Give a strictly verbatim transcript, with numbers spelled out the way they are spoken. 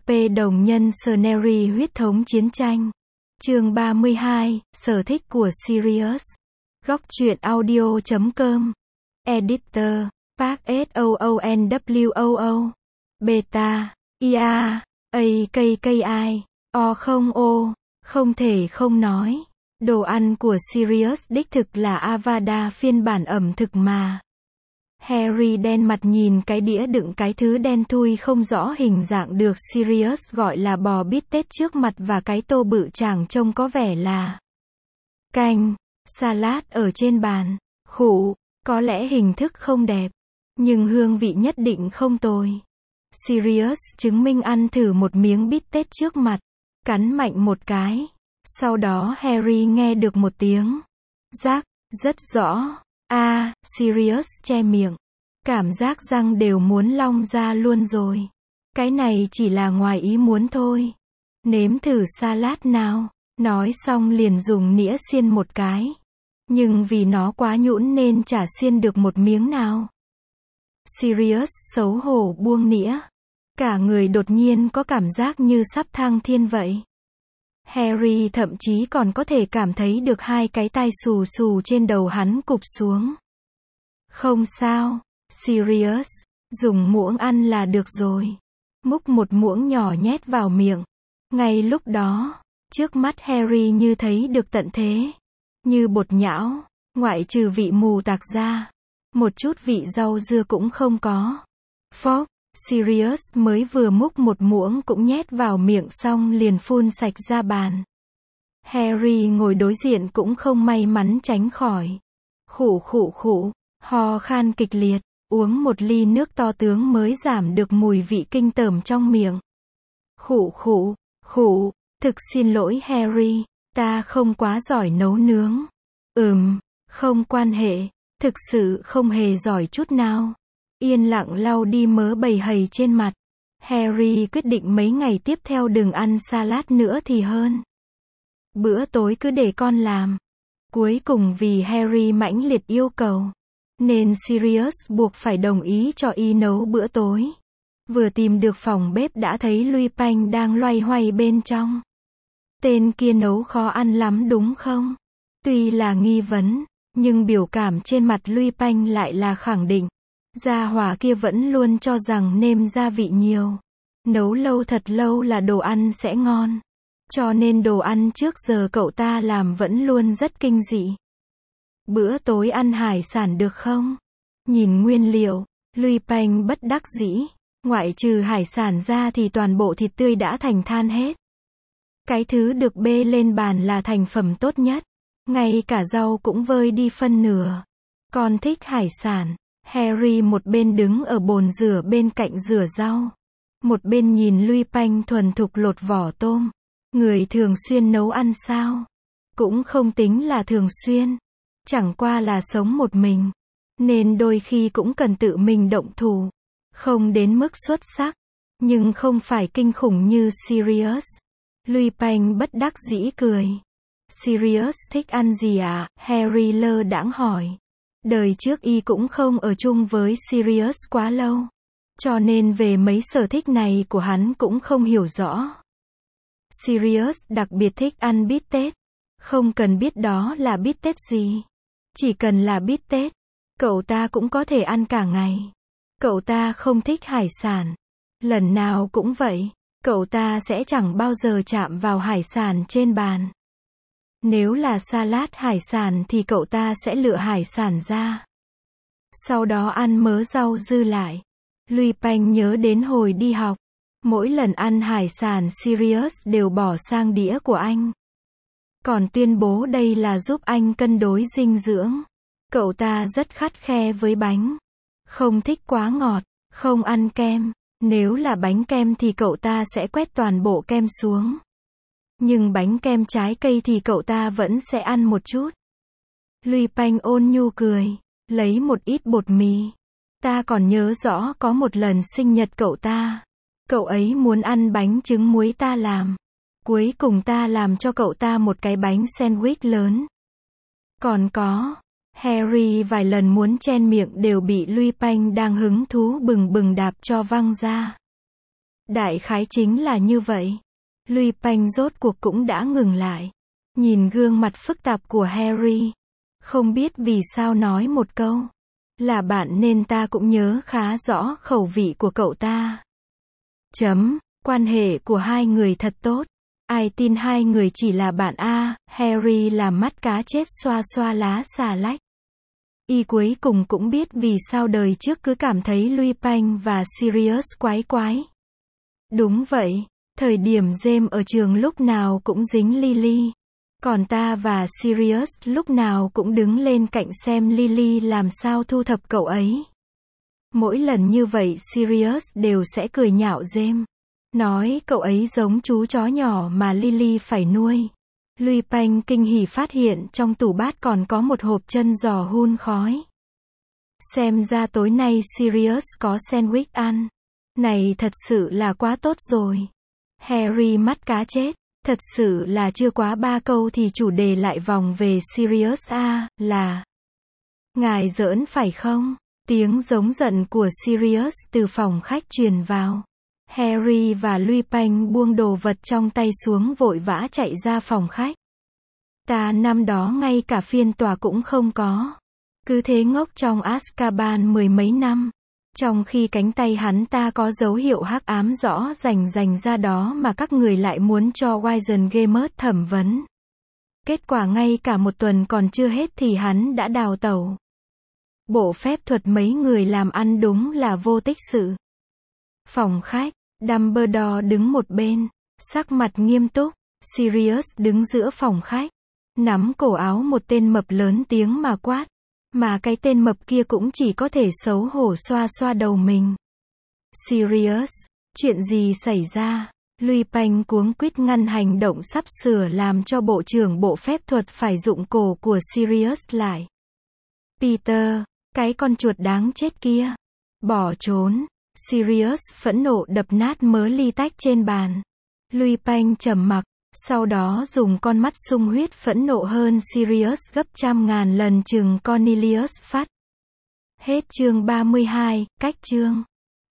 P đồng nhân Scenery huyết thống chiến tranh. Chương ba mươi hai, sở thích của Sirius. Góc truyện audio chấm com. Editor, Park S O O N W O O. Beta, I A, A K K I, O không O, không thể không nói. Đồ ăn của Sirius đích thực là Avada phiên bản ẩm thực mà. Harry đen mặt nhìn cái đĩa đựng cái thứ đen thui không rõ hình dạng được Sirius gọi là bò bít tết trước mặt và cái tô bự chảng trông có vẻ là canh, salad ở trên bàn. Khụ, có lẽ hình thức không đẹp, nhưng hương vị nhất định không tồi. Sirius chứng minh ăn thử một miếng bít tết trước mặt, cắn mạnh một cái. Sau đó Harry nghe được một tiếng rác, rất rõ. A, à, Sirius che miệng. Cảm giác răng đều muốn long ra luôn rồi. Cái này chỉ là ngoài ý muốn thôi. Nếm thử salad nào. Nói xong liền dùng nĩa xiên một cái. Nhưng vì nó quá nhũn nên chả xiên được một miếng nào. Sirius xấu hổ buông nĩa. Cả người đột nhiên có cảm giác như sắp thăng thiên vậy. Harry thậm chí còn có thể cảm thấy được hai cái tai xù xù trên đầu hắn cụp xuống. Không sao, Sirius, dùng muỗng ăn là được rồi. Múc một muỗng nhỏ nhét vào miệng. Ngay lúc đó, trước mắt Harry như thấy được tận thế. Như bột nhão, ngoại trừ vị mù tạc ra. Một chút vị rau dưa cũng không có. Phốc. Sirius mới vừa múc một muỗng cũng nhét vào miệng xong liền phun sạch ra bàn. Harry ngồi đối diện cũng không may mắn tránh khỏi. Khụ khụ khụ, ho khan kịch liệt, uống một ly nước to tướng mới giảm được mùi vị kinh tởm trong miệng. Khụ khụ, khụ, thực xin lỗi Harry, ta không quá giỏi nấu nướng. Ừm, không quan hệ, thực sự không hề giỏi chút nào. Yên lặng lau đi mớ bầy hầy trên mặt. Harry quyết định mấy ngày tiếp theo đừng ăn salad nữa thì hơn. Bữa tối cứ để con làm. Cuối cùng vì Harry mãnh liệt yêu cầu, nên Sirius buộc phải đồng ý cho y nấu bữa tối. Vừa tìm được phòng bếp đã thấy Lupin đang loay hoay bên trong. Tên kia nấu khó ăn lắm đúng không? Tuy là nghi vấn, nhưng biểu cảm trên mặt Lupin lại là khẳng định. Gia hỏa kia vẫn luôn cho rằng nêm gia vị nhiều, nấu lâu thật lâu là đồ ăn sẽ ngon. Cho nên đồ ăn trước giờ cậu ta làm vẫn luôn rất kinh dị. Bữa tối ăn hải sản được không? Nhìn nguyên liệu, Lupin bất đắc dĩ. Ngoại trừ hải sản ra thì toàn bộ thịt tươi đã thành than hết. Cái thứ được bê lên bàn là thành phẩm tốt nhất. Ngay cả rau cũng vơi đi phân nửa. Con thích hải sản. Harry một bên đứng ở bồn rửa bên cạnh rửa rau. Một bên nhìn Lupin thuần thục lột vỏ tôm. Người thường xuyên nấu ăn sao? Cũng không tính là thường xuyên. Chẳng qua là sống một mình. Nên đôi khi cũng cần tự mình động thủ. Không đến mức xuất sắc. Nhưng không phải kinh khủng như Sirius. Lupin bất đắc dĩ cười. Sirius thích ăn gì à? Harry lơ đãng hỏi. Đời trước y cũng không ở chung với Sirius quá lâu. Cho nên về mấy sở thích này của hắn cũng không hiểu rõ. Sirius đặc biệt thích ăn bít tết. Không cần biết đó là bít tết gì. Chỉ cần là bít tết, cậu ta cũng có thể ăn cả ngày. Cậu ta không thích hải sản. Lần nào cũng vậy, cậu ta sẽ chẳng bao giờ chạm vào hải sản trên bàn. Nếu là salad hải sản thì cậu ta sẽ lựa hải sản ra. Sau đó ăn mớ rau dư lại. Lupin nhớ đến hồi đi học. Mỗi lần ăn hải sản Sirius đều bỏ sang đĩa của anh. Còn tuyên bố đây là giúp anh cân đối dinh dưỡng. Cậu ta rất khắt khe với bánh. Không thích quá ngọt, không ăn kem. Nếu là bánh kem thì cậu ta sẽ quét toàn bộ kem xuống. Nhưng bánh kem trái cây thì cậu ta vẫn sẽ ăn một chút. Lupin ôn nhu cười, lấy một ít bột mì. Ta còn nhớ rõ có một lần sinh nhật cậu ta. Cậu ấy muốn ăn bánh trứng muối ta làm. Cuối cùng ta làm cho cậu ta một cái bánh sandwich lớn. Còn có, Harry vài lần muốn chen miệng đều bị Lupin đang hứng thú bừng bừng đạp cho văng ra. Đại khái chính là như vậy. Lupin rốt cuộc cũng đã ngừng lại. Nhìn gương mặt phức tạp của Harry. Không biết vì sao nói một câu. Là bạn nên ta cũng nhớ khá rõ khẩu vị của cậu ta. Chấm, quan hệ của hai người thật tốt. Ai tin hai người chỉ là bạn a, Harry làm mắt cá chết xoa xoa lá xà lách. Y cuối cùng cũng biết vì sao đời trước cứ cảm thấy Lupin và Sirius quái quái. Đúng vậy, thời điểm James ở trường lúc nào cũng dính Lily. Còn ta và Sirius lúc nào cũng đứng lên cạnh xem Lily làm sao thu thập cậu ấy. Mỗi lần như vậy Sirius đều sẽ cười nhạo James. Nói cậu ấy giống chú chó nhỏ mà Lily phải nuôi. Lupin kinh hỉ phát hiện trong tủ bát còn có một hộp chân giò hun khói. Xem ra tối nay Sirius có sandwich ăn. Này thật sự là quá tốt rồi. Harry mắt cá chết. Thật sự là chưa quá ba câu thì chủ đề lại vòng về Sirius a, là ngài giỡn phải không? Tiếng giống giận của Sirius từ phòng khách truyền vào. Harry và Lupin buông đồ vật trong tay xuống vội vã chạy ra phòng khách. Ta năm đó ngay cả phiên tòa cũng không có. Cứ thế ngốc trong Azkaban mười mấy năm. Trong khi cánh tay hắn ta có dấu hiệu hắc ám rõ rành rành ra đó mà các người lại muốn cho Wizengamot thẩm vấn. Kết quả ngay cả một tuần còn chưa hết thì hắn đã đào tẩu. Bộ phép thuật mấy người làm ăn đúng là vô tích sự. Phòng khách, Dumbledore đứng một bên, sắc mặt nghiêm túc, Sirius đứng giữa phòng khách, nắm cổ áo một tên mập lớn tiếng mà quát. Mà cái tên mập kia cũng chỉ có thể xấu hổ xoa xoa đầu mình. Sirius, chuyện gì xảy ra? Lupin cuống quýt ngăn hành động sắp sửa làm cho bộ trưởng bộ phép thuật phải rụng cổ của Sirius lại. Peter, cái con chuột đáng chết kia. Bỏ trốn. Sirius phẫn nộ đập nát mớ ly tách trên bàn. Lupin trầm mặc. Sau đó dùng con mắt sung huyết phẫn nộ hơn Sirius gấp trăm ngàn lần chừng Cornelius phát. Hết chương ba mươi hai, cách chương.